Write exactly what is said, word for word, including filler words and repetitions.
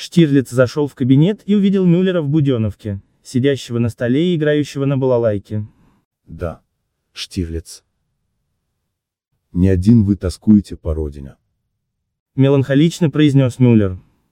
Штирлиц зашел в кабинет и увидел Мюллера в буденовке, сидящего на столе и играющего на балалайке. Да, Штирлиц. Не один вы тоскуете по родине. Меланхолично произнес Мюллер.